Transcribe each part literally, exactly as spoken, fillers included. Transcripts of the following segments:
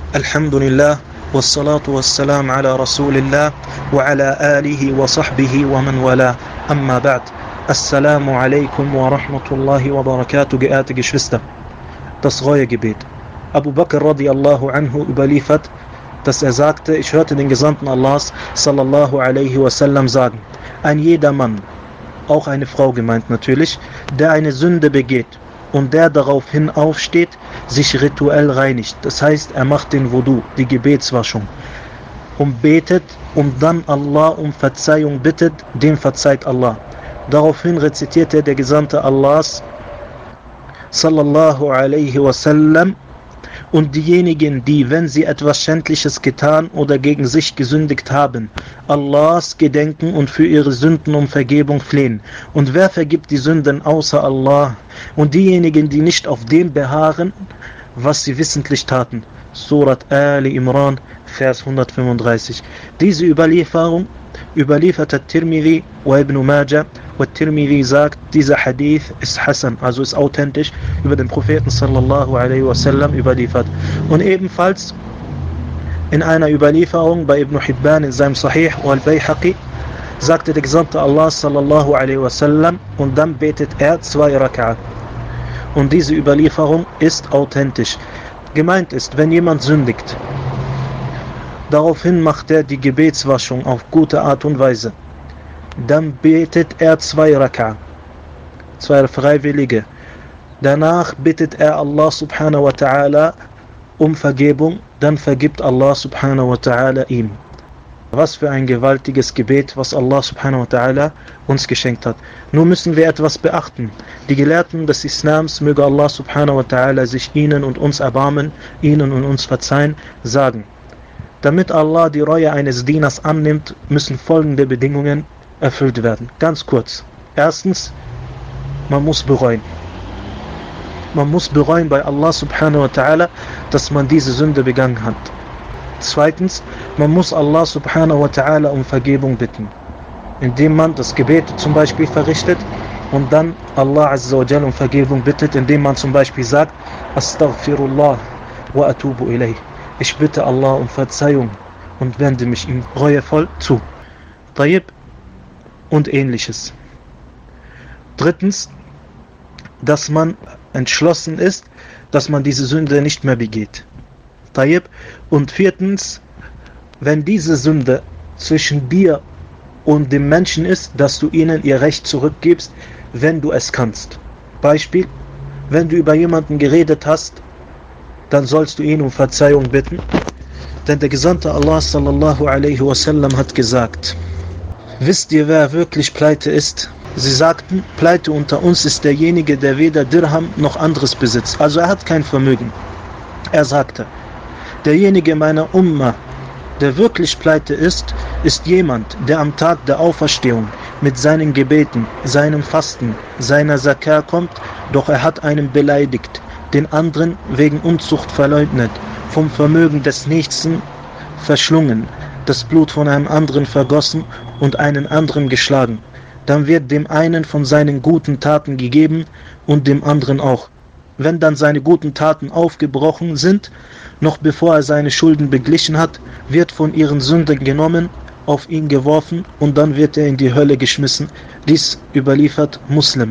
Alhamdulillah, wassalatu wassalam ala Rasulillah wa ala alihi wa sahbihi wa man wala, amma ba'd. Assalamu alaikum wa rahmatullahi wa barakatuh, geehrte Geschwister. Das Reuegebet. Abu Bakr radiallahu anhu überliefert, dass er sagte, ich hörte den Gesandten Allahs sallallahu alaihi wasallam sagen, ein jeder Mann, auch eine Frau gemeint natürlich, der eine Sünde begeht und der daraufhin aufsteht, sich rituell reinigt. Das heißt, er macht den Wudu, die Gebetswaschung, und betet und dann Allah um Verzeihung bittet, dem verzeiht Allah. Daraufhin rezitierte der Gesandte Allahs sallallahu alaihi wasallam, und diejenigen, die, wenn sie etwas Schändliches getan oder gegen sich gesündigt haben, Allahs gedenken und für ihre Sünden um Vergebung flehen. Und wer vergibt die Sünden außer Allah? Und diejenigen, die nicht auf dem beharren, was sie wissentlich taten. Surat Ali Imran, Vers hundertfünfunddreißig. Diese Überlieferung überliefert Tirmidhi und Ibn Majah. Und Tirmidhi sagt, dieser Hadith ist Hassan, also ist authentisch, über den Propheten sallallahu alaihi wasallam überliefert. Und ebenfalls in einer Überlieferung bei Ibn Hibban in seinem Sahih und Al-Bayhaqi sagte der Gesandte Allah sallallahu alaihi wasallam, und dann betet er zwei Rak'a. Und diese Überlieferung ist authentisch. Gemeint ist, wenn jemand sündigt, daraufhin macht er die Gebetswaschung auf gute Art und Weise. Dann betet er zwei Rak'a, zwei Freiwillige. Danach bittet er Allah subhanahu wa ta'ala um Vergebung, dann vergibt Allah subhanahu wa ta'ala ihm. Was für ein gewaltiges Gebet, was Allah subhanahu wa ta'ala uns geschenkt hat. Nur müssen wir etwas beachten. Die Gelehrten des Islams, möge Allah subhanahu wa ta'ala sich ihnen und uns erbarmen, ihnen und uns verzeihen, sagen: Damit Allah die Reue eines Dieners annimmt, müssen folgende Bedingungen erfüllt werden. Ganz kurz. Erstens, man muss bereuen. Man muss bereuen bei Allah subhanahu wa ta'ala, dass man diese Sünde begangen hat. Zweitens, man muss Allah subhanahu wa ta'ala um Vergebung bitten, indem man das Gebet zum Beispiel verrichtet und dann Allah azza wa jalla um Vergebung bittet, indem man zum Beispiel sagt: Astaghfirullah wa atubu ilayh. Ich bitte Allah um Verzeihung und wende mich ihm reuevoll zu. Tayyib und ähnliches. Drittens, dass man entschlossen ist, dass man diese Sünde nicht mehr begeht. Tayyib. Und viertens, wenn diese Sünde zwischen dir und dem Menschen ist, dass du ihnen ihr Recht zurückgibst, wenn du es kannst. Beispiel, wenn du über jemanden geredet hast, dann sollst du ihn um Verzeihung bitten. Denn der Gesandte Allah sallallahu alaihi wasallam hat gesagt: Wisst ihr, wer wirklich pleite ist? Sie sagten, pleite unter uns ist derjenige, der weder Dirham noch anderes besitzt. Also er hat kein Vermögen. Er sagte, derjenige meiner Umma, der wirklich pleite ist, ist jemand, der am Tag der Auferstehung mit seinen Gebeten, seinem Fasten, seiner Zakah kommt, doch er hat einen beleidigt, den anderen wegen Unzucht verleugnet, vom Vermögen des Nächsten verschlungen, das Blut von einem anderen vergossen und einen anderen geschlagen. Dann wird dem einen von seinen guten Taten gegeben und dem anderen auch. Wenn dann seine guten Taten aufgebrochen sind, noch bevor er seine Schulden beglichen hat, wird von ihren Sünden genommen, auf ihn geworfen und dann wird er in die Hölle geschmissen. Dies überliefert Muslim.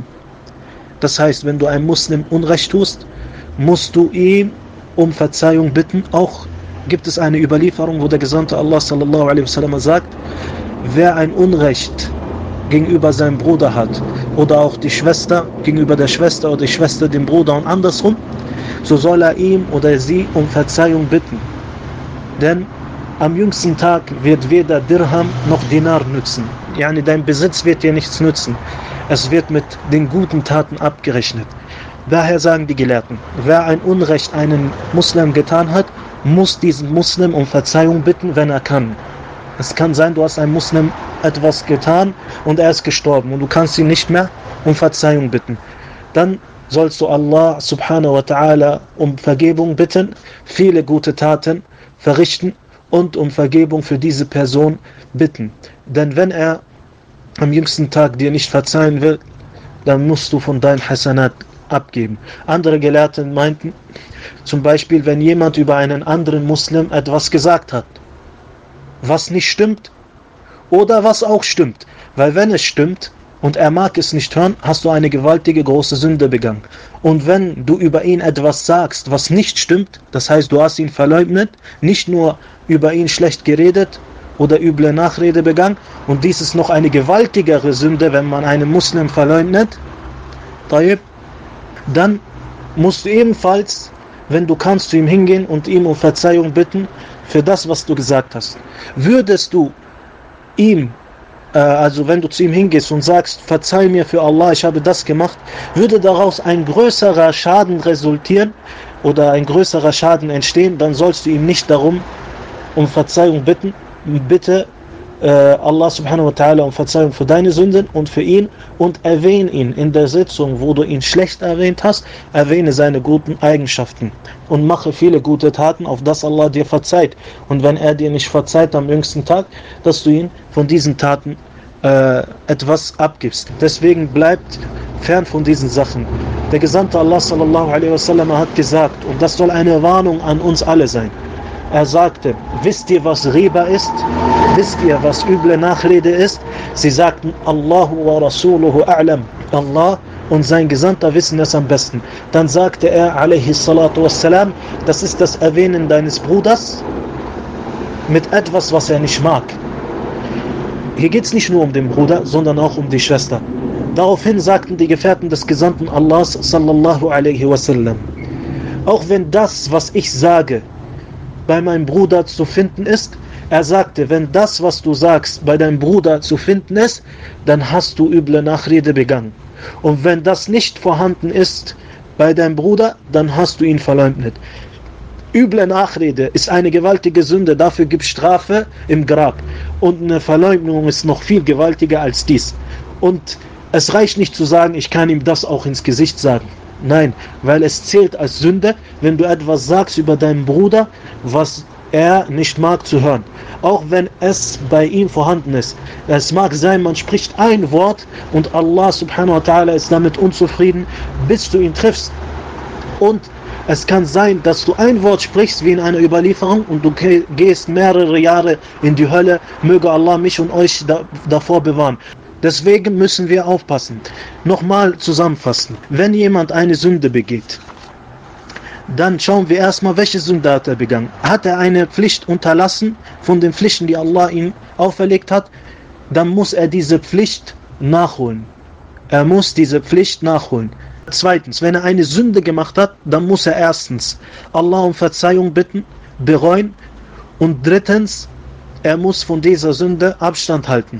Das heißt, wenn du einem Muslim Unrecht tust, musst du ihm um Verzeihung bitten. Auch gibt es eine Überlieferung, wo der Gesandte Allah sallallahu alaihi wasallam sagt, wer ein Unrecht gegenüber seinem Bruder hat oder auch die Schwester gegenüber der Schwester oder die Schwester dem Bruder und andersrum, so soll er ihm oder sie um Verzeihung bitten. Denn am jüngsten Tag wird weder Dirham noch Dinar nützen. Yani dein Besitz wird dir nichts nützen. Es wird mit den guten Taten abgerechnet. Daher sagen die Gelehrten, wer ein Unrecht einen Muslim getan hat, muss diesen Muslim um Verzeihung bitten, wenn er kann. Es kann sein, du hast einem Muslim etwas getan und er ist gestorben und du kannst ihn nicht mehr um Verzeihung bitten. Dann sollst du Allah subhanahu wa ta'ala um Vergebung bitten, viele gute Taten verrichten und um Vergebung für diese Person bitten. Denn wenn er am jüngsten Tag dir nicht verzeihen will, dann musst du von deinem Hasanat abgeben. Andere Gelehrte meinten, zum Beispiel, wenn jemand über einen anderen Muslim etwas gesagt hat, was nicht stimmt oder was auch stimmt. Weil wenn es stimmt und er mag es nicht hören, hast du eine gewaltige große Sünde begangen. Und wenn du über ihn etwas sagst, was nicht stimmt, das heißt, du hast ihn verleugnet, nicht nur über ihn schlecht geredet oder üble Nachrede begangen, und dies ist noch eine gewaltigere Sünde, wenn man einen Muslim verleugnet, dann musst du ebenfalls, wenn du kannst, zu ihm hingehen und ihm um Verzeihung bitten für das, was du gesagt hast. Würdest du ihm, äh, also wenn du zu ihm hingehst und sagst, verzeih mir für Allah, ich habe das gemacht, würde daraus ein größerer Schaden resultieren oder ein größerer Schaden entstehen, dann sollst du ihm nicht darum um Verzeihung bitten. Bitte äh, Allah subhanahu wa ta'ala um Verzeihung für deine Sünden und für ihn, und erwähne ihn in der Sitzung, wo du ihn schlecht erwähnt hast, erwähne seine guten Eigenschaften und mache viele gute Taten, auf das Allah dir verzeiht. Und wenn er dir nicht verzeiht am jüngsten Tag, dass du ihn von diesen Taten äh, etwas abgibst. Deswegen bleibt fern von diesen Sachen. Der Gesandte Allah sallallahu alaihi wasallam hat gesagt, und das soll eine Warnung an uns alle sein, er sagte, wisst ihr, was Riba ist? Wisst ihr, was üble Nachrede ist? Sie sagten, Allahu wa Rasuluhu a'lam. Allah und sein Gesandter wissen es am besten. Dann sagte er, alaihi salatu wassalam, das ist das Erwähnen deines Bruders mit etwas, was er nicht mag. Hier geht es nicht nur um den Bruder, sondern auch um die Schwester. Daraufhin sagten die Gefährten des Gesandten Allahs, sallallahu alaihi wasallam, auch wenn das, was ich sage, bei meinem Bruder zu finden ist, er sagte, wenn das, was du sagst, bei deinem Bruder zu finden ist, dann hast du üble Nachrede begangen. Und wenn das nicht vorhanden ist bei deinem Bruder, dann hast du ihn verleugnet. Üble Nachrede ist eine gewaltige Sünde, dafür gibt es Strafe im Grab. Und eine Verleugnung ist noch viel gewaltiger als dies. Und es reicht nicht zu sagen, ich kann ihm das auch ins Gesicht sagen. Nein, weil es zählt als Sünde, wenn du etwas sagst über deinen Bruder, was er nicht mag zu hören. Auch wenn es bei ihm vorhanden ist. Es mag sein, man spricht ein Wort und Allah subhanahu wa ta'ala ist damit unzufrieden, bis du ihn triffst. Und es kann sein, dass du ein Wort sprichst wie in einer Überlieferung und du gehst mehrere Jahre in die Hölle. Möge Allah mich und euch da, davor bewahren. Deswegen müssen wir aufpassen. Nochmal zusammenfassen. Wenn jemand eine Sünde begeht, dann schauen wir erstmal, welche Sünde hat er begangen. Hat er eine Pflicht unterlassen von den Pflichten, die Allah ihm auferlegt hat, dann muss er diese Pflicht nachholen. Er muss diese Pflicht nachholen. Zweitens, wenn er eine Sünde gemacht hat, dann muss er erstens Allah um Verzeihung bitten, bereuen, und drittens, er muss von dieser Sünde Abstand halten.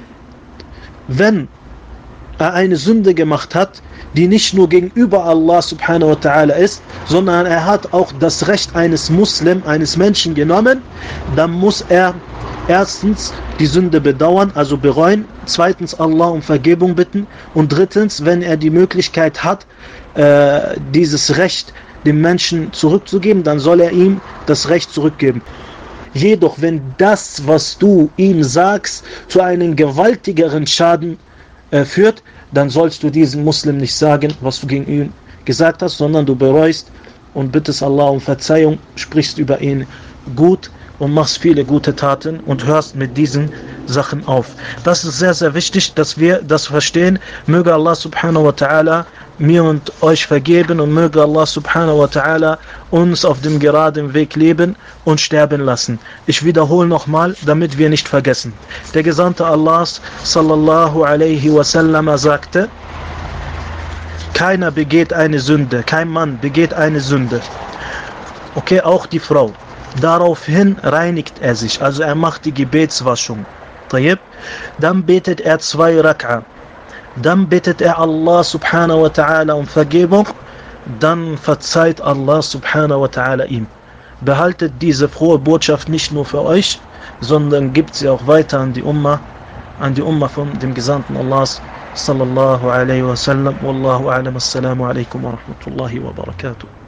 Wenn er eine Sünde gemacht hat, die nicht nur gegenüber Allah subhanahu wa ta'ala ist, sondern er hat auch das Recht eines Muslim, eines Menschen genommen, dann muss er erstens die Sünde bedauern, also bereuen, zweitens Allah um Vergebung bitten, und drittens, wenn er die Möglichkeit hat, äh, dieses Recht dem Menschen zurückzugeben, dann soll er ihm das Recht zurückgeben. Jedoch, wenn das, was du ihm sagst, zu einem gewaltigeren Schaden äh, führt, dann sollst du diesem Muslim nicht sagen, was du gegen ihn gesagt hast, sondern du bereust und bittest Allah um Verzeihung, sprichst über ihn gut und machst viele gute Taten und hörst mit diesen Sachen auf. Das ist sehr, sehr wichtig, dass wir das verstehen. Möge Allah subhanahu wa ta'ala mir und euch vergeben und möge Allah subhanahu wa ta'ala uns auf dem geraden Weg leben und sterben lassen. Ich wiederhole nochmal, damit wir nicht vergessen. Der Gesandte Allahs sallallahu alaihi wasallam sagte, keiner begeht eine Sünde, kein Mann begeht eine Sünde. Okay, auch die Frau. Daraufhin reinigt er sich, also er macht die Gebetswaschung. Dann betet er zwei Rak'a. Dann bittet er Allah subhanahu wa ta'ala um Vergebung, dann verzeiht Allah subhanahu wa ta'ala ihm. Behaltet diese frohe Botschaft nicht nur für euch, sondern gibt sie auch weiter an die Ummah, an die Ummah von dem Gesandten Allahs sallallahu alaihi wa sallam. Wallahu a'lam. Assalamu alaikum wa rahmatullahi wa barakatuh.